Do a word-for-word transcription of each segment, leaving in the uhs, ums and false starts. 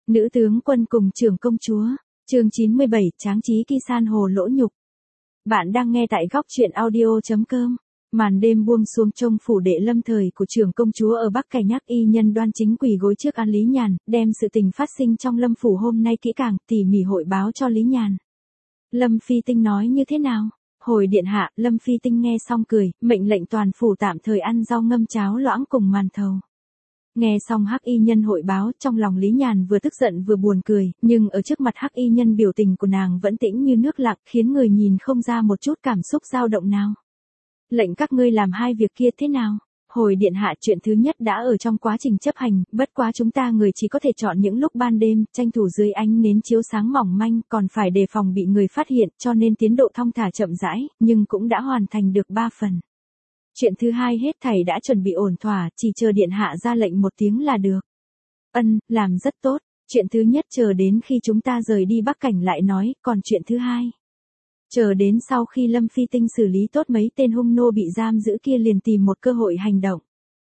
Nữ tướng quân cùng trưởng công chúa, chương chín mươi bảy, Tráng trí Kisan hồ lỗ nhục. Bạn đang nghe tại góc truyện audio.com. Màn đêm buông xuống trông phủ đệ lâm thời của trưởng công chúa ở Bắc Cày Nhắc y nhân đoan chính quỳ gối trước An Lý Nhàn, đem sự tình phát sinh trong lâm phủ hôm nay kỹ càng, tỉ mỉ hội báo cho Lý Nhàn. Lâm Phi Tinh nói như thế nào? Hồi điện hạ, Lâm Phi Tinh nghe xong cười, mệnh lệnh toàn phủ tạm thời ăn rau ngâm cháo loãng cùng màn thầu. Nghe xong Hắc y nhân hội báo, trong lòng Lý Nhàn vừa tức giận vừa buồn cười, nhưng ở trước mặt Hắc y nhân biểu tình của nàng vẫn tĩnh như nước lặng, khiến người nhìn không ra một chút cảm xúc dao động nào. Lệnh các ngươi làm hai việc kia thế nào? Hồi điện hạ, chuyện thứ nhất đã ở trong quá trình chấp hành, bất quá chúng ta người chỉ có thể chọn những lúc ban đêm, tranh thủ dưới ánh nến chiếu sáng mỏng manh, còn phải đề phòng bị người phát hiện, cho nên tiến độ thong thả chậm rãi, nhưng cũng đã hoàn thành được ba phần. Chuyện thứ hai hết thảy đã chuẩn bị ổn thỏa, chỉ chờ điện hạ ra lệnh một tiếng là được. Ân, làm rất tốt. Chuyện thứ nhất chờ đến khi chúng ta rời đi Bắc Cảnh lại nói, còn chuyện thứ hai. Chờ đến sau khi Lâm Phi Tinh xử lý tốt mấy tên hung nô bị giam giữ kia liền tìm một cơ hội hành động.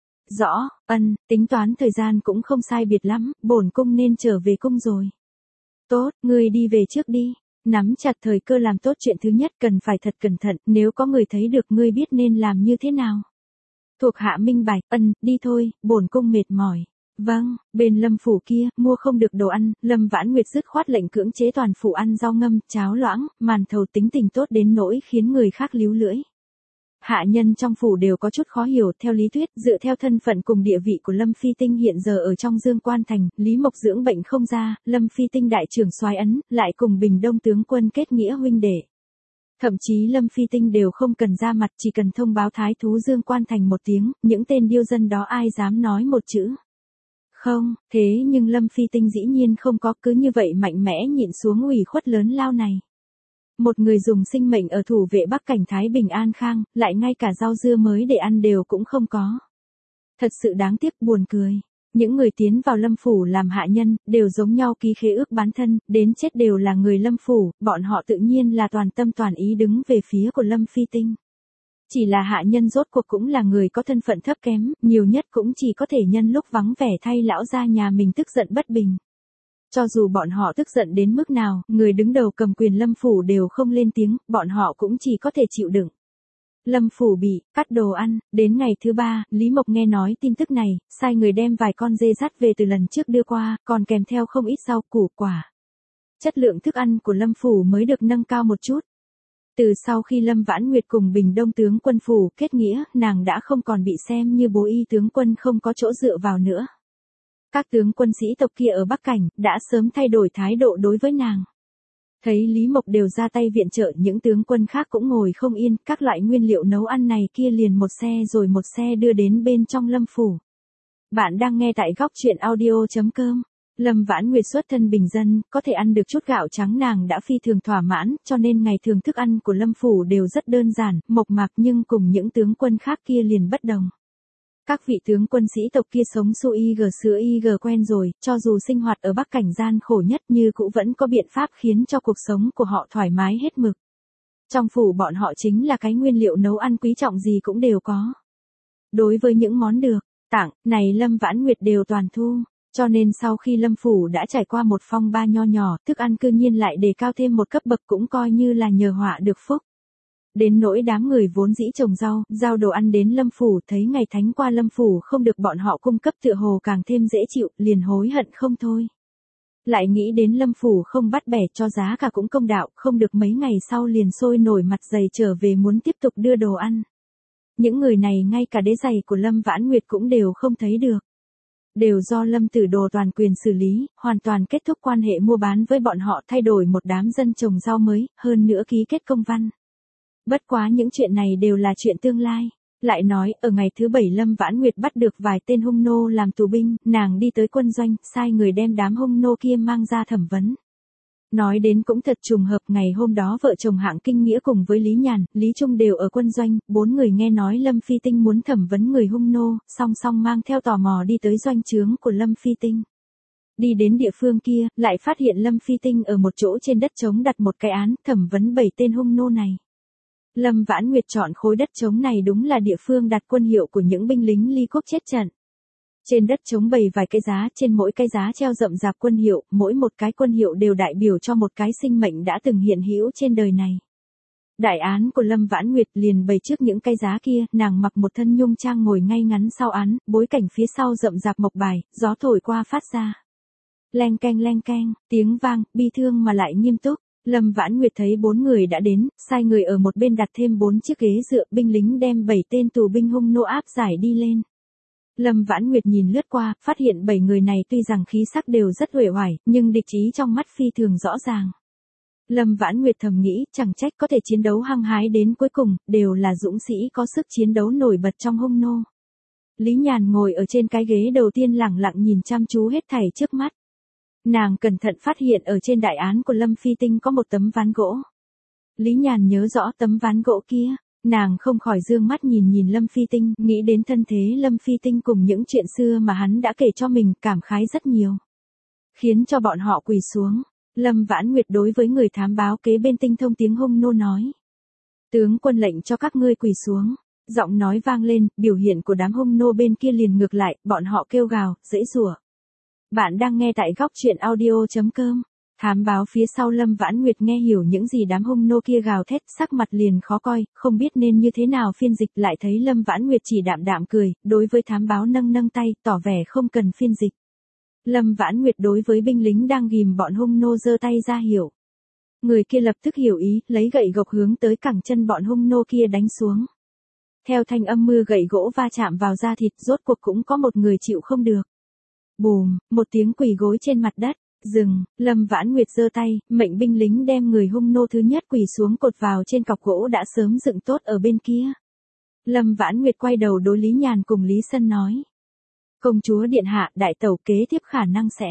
Rõ, ân, tính toán thời gian cũng không sai biệt lắm, bổn cung nên trở về cung rồi. Tốt, ngươi đi về trước đi. Nắm chặt thời cơ làm tốt chuyện thứ nhất, cần phải thật cẩn thận, nếu có người thấy được ngươi biết nên làm như thế nào. Thuộc hạ minh bạch, ân, đi thôi, bổn cung mệt mỏi. Vâng, bên Lâm phủ kia, mua không được đồ ăn, Lâm Vãn Nguyệt dứt khoát lệnh cưỡng chế toàn phủ ăn rau ngâm, cháo loãng, màn thầu, tính tình tốt đến nỗi khiến người khác líu lưỡi. Hạ nhân trong phủ đều có chút khó hiểu, theo lý thuyết, dựa theo thân phận cùng địa vị của Lâm Phi Tinh hiện giờ ở trong Dương Quan Thành, Lý Mộc dưỡng bệnh không ra, Lâm Phi Tinh đại trưởng soái ấn, lại cùng Bình Đông tướng quân kết nghĩa huynh đệ. Thậm chí Lâm Phi Tinh đều không cần ra mặt, chỉ cần thông báo thái thú Dương Quan Thành một tiếng, những tên điêu dân đó ai dám nói một chữ. Không, thế nhưng Lâm Phi Tinh dĩ nhiên không có, cứ như vậy mạnh mẽ nhịn xuống ủy khuất lớn lao này. Một người dùng sinh mệnh ở thủ vệ Bắc Cảnh Thái Bình an khang, lại ngay cả rau dưa mới để ăn đều cũng không có. Thật sự đáng tiếc, buồn cười. Những người tiến vào Lâm phủ làm hạ nhân, đều giống nhau ký khế ước bán thân, đến chết đều là người Lâm phủ, bọn họ tự nhiên là toàn tâm toàn ý đứng về phía của Lâm Phi Tinh. Chỉ là hạ nhân rốt cuộc cũng là người có thân phận thấp kém, nhiều nhất cũng chỉ có thể nhân lúc vắng vẻ thay lão gia nhà mình tức giận bất bình. Cho dù bọn họ tức giận đến mức nào, người đứng đầu cầm quyền Lâm phủ đều không lên tiếng, bọn họ cũng chỉ có thể chịu đựng. Lâm phủ bị cắt đồ ăn, đến ngày thứ ba, Lý Mộc nghe nói tin tức này, sai người đem vài con dê dắt về từ lần trước đưa qua, còn kèm theo không ít rau củ quả. Chất lượng thức ăn của Lâm phủ mới được nâng cao một chút. Từ sau khi Lâm Vãn Nguyệt cùng Bình Đông tướng quân phủ kết nghĩa, nàng đã không còn bị xem như bố y tướng quân không có chỗ dựa vào nữa. Các tướng quân sĩ tộc kia ở Bắc Cảnh đã sớm thay đổi thái độ đối với nàng. Thấy Lý Mộc đều ra tay viện trợ, những tướng quân khác cũng ngồi không yên, các loại nguyên liệu nấu ăn này kia liền một xe rồi một xe đưa đến bên trong Lâm phủ. Bạn đang nghe tại góc truyện audio.com. Lâm Vãn Nguyệt xuất thân bình dân, có thể ăn được chút gạo trắng nàng đã phi thường thỏa mãn, cho nên ngày thường thức ăn của Lâm phủ đều rất đơn giản, mộc mạc, nhưng cùng những tướng quân khác kia liền bất đồng. Các vị tướng quân sĩ tộc kia sống su y gờ sữa y gờ quen rồi, cho dù sinh hoạt ở Bắc Cảnh gian khổ nhất như cũng vẫn có biện pháp khiến cho cuộc sống của họ thoải mái hết mực. Trong phủ bọn họ chính là cái nguyên liệu nấu ăn quý trọng gì cũng đều có. Đối với những món được tặng này Lâm Vãn Nguyệt đều toàn thu. Cho nên sau khi Lâm phủ đã trải qua một phong ba nho nhỏ, thức ăn cư nhiên lại đề cao thêm một cấp bậc, cũng coi như là nhờ họa được phúc. Đến nỗi đám người vốn dĩ trồng rau, giao đồ ăn đến Lâm phủ, thấy ngày thánh qua Lâm phủ không được bọn họ cung cấp tựa hồ càng thêm dễ chịu, liền hối hận không thôi. Lại nghĩ đến Lâm phủ không bắt bẻ cho giá cả cũng công đạo, không được mấy ngày sau liền sôi nổi mặt dày trở về muốn tiếp tục đưa đồ ăn. Những người này ngay cả đế giày của Lâm Vãn Nguyệt cũng đều không thấy được. Đều do Lâm Tử Đồ toàn quyền xử lý, hoàn toàn kết thúc quan hệ mua bán với bọn họ, thay đổi một đám dân trồng rau mới, hơn nữa ký kết công văn. Bất quá những chuyện này đều là chuyện tương lai. Lại nói, ở ngày thứ bảy Lâm Vãn Nguyệt bắt được vài tên hung nô làm tù binh, nàng đi tới quân doanh, sai người đem đám hung nô kia mang ra thẩm vấn. Nói đến cũng thật trùng hợp, ngày hôm đó vợ chồng Hạng Kinh Nghĩa cùng với Lý Nhàn, Lý Trung đều ở quân doanh, bốn người nghe nói Lâm Phi Tinh muốn thẩm vấn người hung nô, song song mang theo tò mò đi tới doanh trướng của Lâm Phi Tinh. Đi đến địa phương kia, lại phát hiện Lâm Phi Tinh ở một chỗ trên đất trống đặt một cái án, thẩm vấn bảy tên hung nô này. Lâm Vãn Nguyệt chọn khối đất trống này đúng là địa phương đặt quân hiệu của những binh lính Ly Quốc chết trận. Trên đất trống bày vài cái giá, trên mỗi cái giá treo rậm rạp quân hiệu, mỗi một cái quân hiệu đều đại biểu cho một cái sinh mệnh đã từng hiện hữu trên đời này. Đại án của Lâm Vãn Nguyệt liền bày trước những cái giá kia, nàng mặc một thân nhung trang ngồi ngay ngắn sau án, bối cảnh phía sau rậm rạp mộc bài, gió thổi qua phát ra. Leng keng leng keng, tiếng vang, bi thương mà lại nghiêm túc. Lâm Vãn Nguyệt thấy bốn người đã đến, sai người ở một bên đặt thêm bốn chiếc ghế dựa, binh lính đem bảy tên tù binh hung nô áp giải đi lên. Lâm Vãn Nguyệt nhìn lướt qua, phát hiện bảy người này tuy rằng khí sắc đều rất uể oải, nhưng địch ý trong mắt phi thường rõ ràng. Lâm Vãn Nguyệt thầm nghĩ, chẳng trách có thể chiến đấu hăng hái đến cuối cùng, đều là dũng sĩ có sức chiến đấu nổi bật trong hung nô. Lý Nhàn ngồi ở trên cái ghế đầu tiên lẳng lặng nhìn chăm chú hết thảy trước mắt. Nàng cẩn thận phát hiện ở trên đại án của Lâm Phi Tinh có một tấm ván gỗ. Lý Nhàn nhớ rõ tấm ván gỗ kia, nàng không khỏi dương mắt nhìn nhìn Lâm Phi Tinh, nghĩ đến thân thế Lâm Phi Tinh cùng những chuyện xưa mà hắn đã kể cho mình, cảm khái rất nhiều. Khiến cho bọn họ quỳ xuống. Lâm Vãn Nguyệt đối với người thám báo kế bên tinh thông tiếng hung nô nói. Tướng quân lệnh cho các ngươi quỳ xuống. Giọng nói vang lên, biểu hiện của đám hung nô bên kia liền ngược lại, bọn họ kêu gào, giãy giụa. Bạn đang nghe tại góc truyện audio chấm com. Thám báo phía sau Lâm Vãn Nguyệt nghe hiểu những gì đám hung nô kia gào thét, sắc mặt liền khó coi, không biết nên như thế nào phiên dịch, lại thấy Lâm Vãn Nguyệt chỉ đạm đạm cười, đối với thám báo nâng nâng tay, tỏ vẻ không cần phiên dịch. Lâm Vãn Nguyệt đối với binh lính đang ghìm bọn hung nô giơ tay ra hiểu. Người kia lập tức hiểu ý, lấy gậy gộc hướng tới cẳng chân bọn hung nô kia đánh xuống. Theo thanh âm mưa gậy gỗ va chạm vào da thịt, rốt cuộc cũng có một người chịu không được. Bùm, một tiếng quỳ gối trên mặt đất. Dừng, Lâm Vãn Nguyệt giơ tay, mệnh binh lính đem người hung nô thứ nhất quỳ xuống cột vào trên cọc gỗ đã sớm dựng tốt ở bên kia. Lâm Vãn Nguyệt quay đầu đối Lý Nhàn cùng Lý Sân nói. Công chúa điện hạ, đại tẩu kế tiếp khả năng sẽ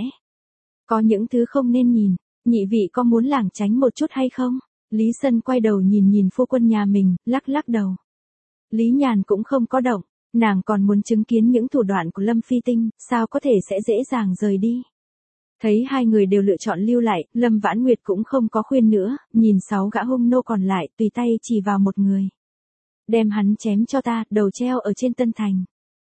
có những thứ không nên nhìn, nhị vị có muốn lảng tránh một chút hay không? Lý Sân quay đầu nhìn nhìn phu quân nhà mình, lắc lắc đầu. Lý Nhàn cũng không có động, nàng còn muốn chứng kiến những thủ đoạn của Lâm Phi Tinh, sao có thể sẽ dễ dàng rời đi. Thấy hai người đều lựa chọn lưu lại, Lâm Vãn Nguyệt cũng không có khuyên nữa, nhìn sáu gã hung nô còn lại, tùy tay chỉ vào một người. Đem hắn chém cho ta, đầu treo ở trên Tân Thành.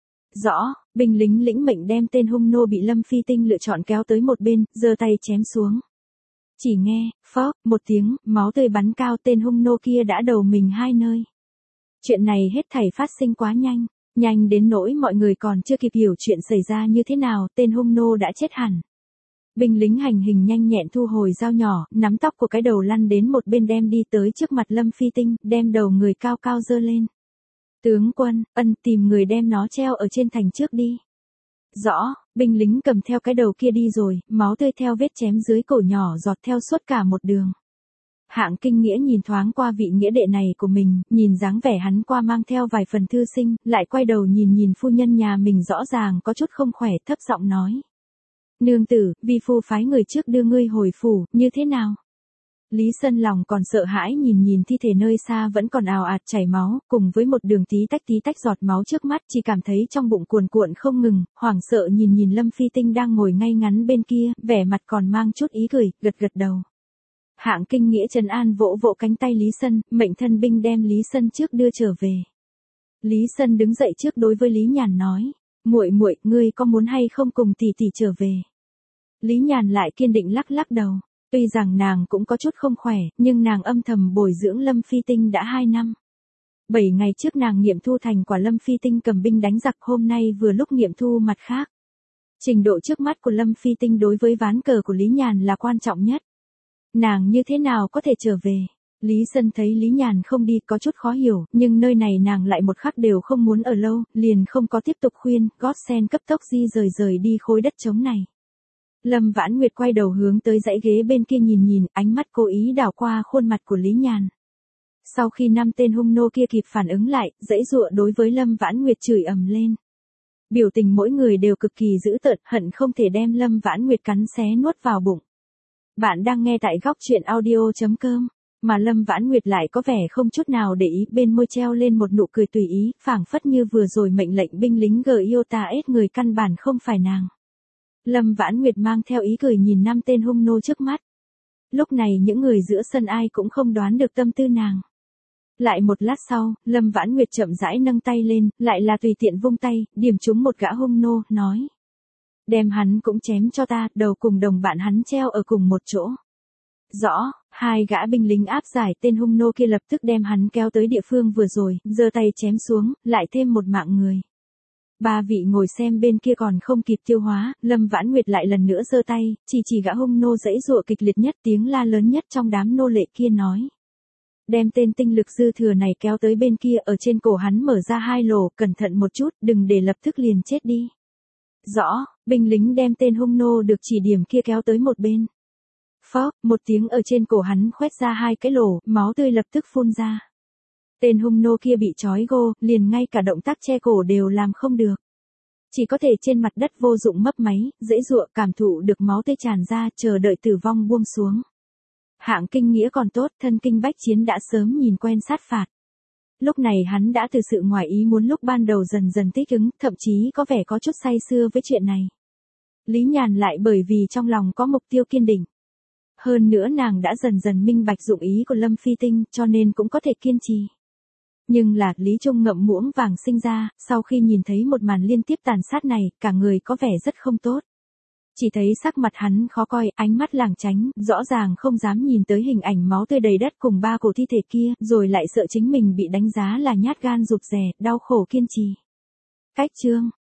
Rõ, binh lính lĩnh mệnh đem tên hung nô bị Lâm Phi Tinh lựa chọn kéo tới một bên, giơ tay chém xuống. Chỉ nghe, phốc, một tiếng, máu tươi bắn cao, tên hung nô kia đã đầu mình hai nơi. Chuyện này hết thảy phát sinh quá nhanh, nhanh đến nỗi mọi người còn chưa kịp hiểu chuyện xảy ra như thế nào, tên hung nô đã chết hẳn. Binh lính hành hình nhanh nhẹn thu hồi dao nhỏ, nắm tóc của cái đầu lăn đến một bên đem đi tới trước mặt Lâm Phi Tinh, đem đầu người cao cao dơ lên. Tướng quân, ân tìm người đem nó treo ở trên thành trước đi. Rõ, binh lính cầm theo cái đầu kia đi rồi, máu tươi theo vết chém dưới cổ nhỏ giọt theo suốt cả một đường. Hạng Kinh Nghĩa nhìn thoáng qua vị nghĩa đệ này của mình, nhìn dáng vẻ hắn qua mang theo vài phần thư sinh, lại quay đầu nhìn nhìn phu nhân nhà mình rõ ràng có chút không khỏe, thấp giọng nói. Nương tử, vi phu phái người trước đưa ngươi hồi phủ, như thế nào? Lý Sân lòng còn sợ hãi nhìn nhìn thi thể nơi xa vẫn còn ào ạt chảy máu, cùng với một đường tí tách tí tách giọt máu trước mắt, chỉ cảm thấy trong bụng cuồn cuộn không ngừng, hoảng sợ nhìn nhìn Lâm Phi Tinh đang ngồi ngay ngắn bên kia, vẻ mặt còn mang chút ý cười, gật gật đầu. Hạng Kinh Nghĩa trấn an vỗ vỗ cánh tay Lý Sân, mệnh thân binh đem Lý Sân trước đưa trở về. Lý Sân đứng dậy trước đối với Lý Nhàn nói, muội muội, ngươi có muốn hay không cùng tỷ tỷ trở về? Lý Nhàn lại kiên định lắc lắc đầu. Tuy rằng nàng cũng có chút không khỏe, nhưng nàng âm thầm bồi dưỡng Lâm Phi Tinh đã hai năm. Bảy ngày trước nàng nghiệm thu thành quả Lâm Phi Tinh cầm binh đánh giặc, hôm nay vừa lúc nghiệm thu mặt khác. Trình độ trước mắt của Lâm Phi Tinh đối với ván cờ của Lý Nhàn là quan trọng nhất. Nàng như thế nào có thể trở về? Lý Sân thấy Lý Nhàn không đi có chút khó hiểu, nhưng nơi này nàng lại một khắc đều không muốn ở lâu, liền không có tiếp tục khuyên, gót sen cấp tốc di rời rời đi khối đất trống này. Lâm Vãn Nguyệt quay đầu hướng tới dãy ghế bên kia nhìn nhìn, ánh mắt cố ý đảo qua khuôn mặt của Lý Nhàn. Sau khi năm tên hung nô kia kịp phản ứng lại, giãy giụa đối với Lâm Vãn Nguyệt chửi ầm lên. Biểu tình mỗi người đều cực kỳ dữ tợn, hận không thể đem Lâm Vãn Nguyệt cắn xé nuốt vào bụng. Bạn đang nghe tại góc truyện audio chấm com, mà Lâm Vãn Nguyệt lại có vẻ không chút nào để ý, bên môi treo lên một nụ cười tùy ý, phảng phất như vừa rồi mệnh lệnh binh lính Giota ết người căn bản không phải nàng. Lâm Vãn Nguyệt mang theo ý cười nhìn năm tên hung nô trước mắt. Lúc này những người giữa sân ai cũng không đoán được tâm tư nàng. Lại một lát sau, Lâm Vãn Nguyệt chậm rãi nâng tay lên, lại là tùy tiện vung tay, điểm trúng một gã hung nô, nói. Đem hắn cũng chém cho ta, đầu cùng đồng bạn hắn treo ở cùng một chỗ. Rõ, hai gã binh lính áp giải tên hung nô kia lập tức đem hắn kéo tới địa phương vừa rồi, giơ tay chém xuống, lại thêm một mạng người. Ba vị ngồi xem bên kia còn không kịp tiêu hóa, Lâm Vãn Nguyệt lại lần nữa giơ tay, chỉ chỉ gã hung nô giãy giụa kịch liệt nhất, tiếng la lớn nhất trong đám nô lệ kia nói. Đem tên tinh lực dư thừa này kéo tới bên kia, ở trên cổ hắn mở ra hai lỗ, cẩn thận một chút, đừng để lập tức liền chết đi. Rõ, binh lính đem tên hung nô được chỉ điểm kia kéo tới một bên. Phốc, một tiếng, ở trên cổ hắn khoét ra hai cái lỗ, máu tươi lập tức phun ra. Tên hung nô kia bị trói gô, liền ngay cả động tác che cổ đều làm không được. Chỉ có thể trên mặt đất vô dụng mấp máy, giãy giụa, cảm thụ được máu tươi tràn ra, chờ đợi tử vong buông xuống. Hạng kinh nghĩa còn tốt, thân kinh bách chiến đã sớm nhìn quen sát phạt. Lúc này hắn đã từ sự ngoài ý muốn lúc ban đầu dần dần thích ứng, thậm chí có vẻ có chút say sưa với chuyện này. Lý Nhàn lại bởi vì trong lòng có mục tiêu kiên định. Hơn nữa nàng đã dần dần minh bạch dụng ý của Lâm Phi Tinh, cho nên cũng có thể kiên trì. Nhưng là, Lý Trung ngậm muỗng vàng sinh ra, sau khi nhìn thấy một màn liên tiếp tàn sát này, cả người có vẻ rất không tốt. Chỉ thấy sắc mặt hắn khó coi, ánh mắt lảng tránh, rõ ràng không dám nhìn tới hình ảnh máu tươi đầy đất cùng ba cổ thi thể kia, rồi lại sợ chính mình bị đánh giá là nhát gan rụt rè, đau khổ kiên trì. Cách chương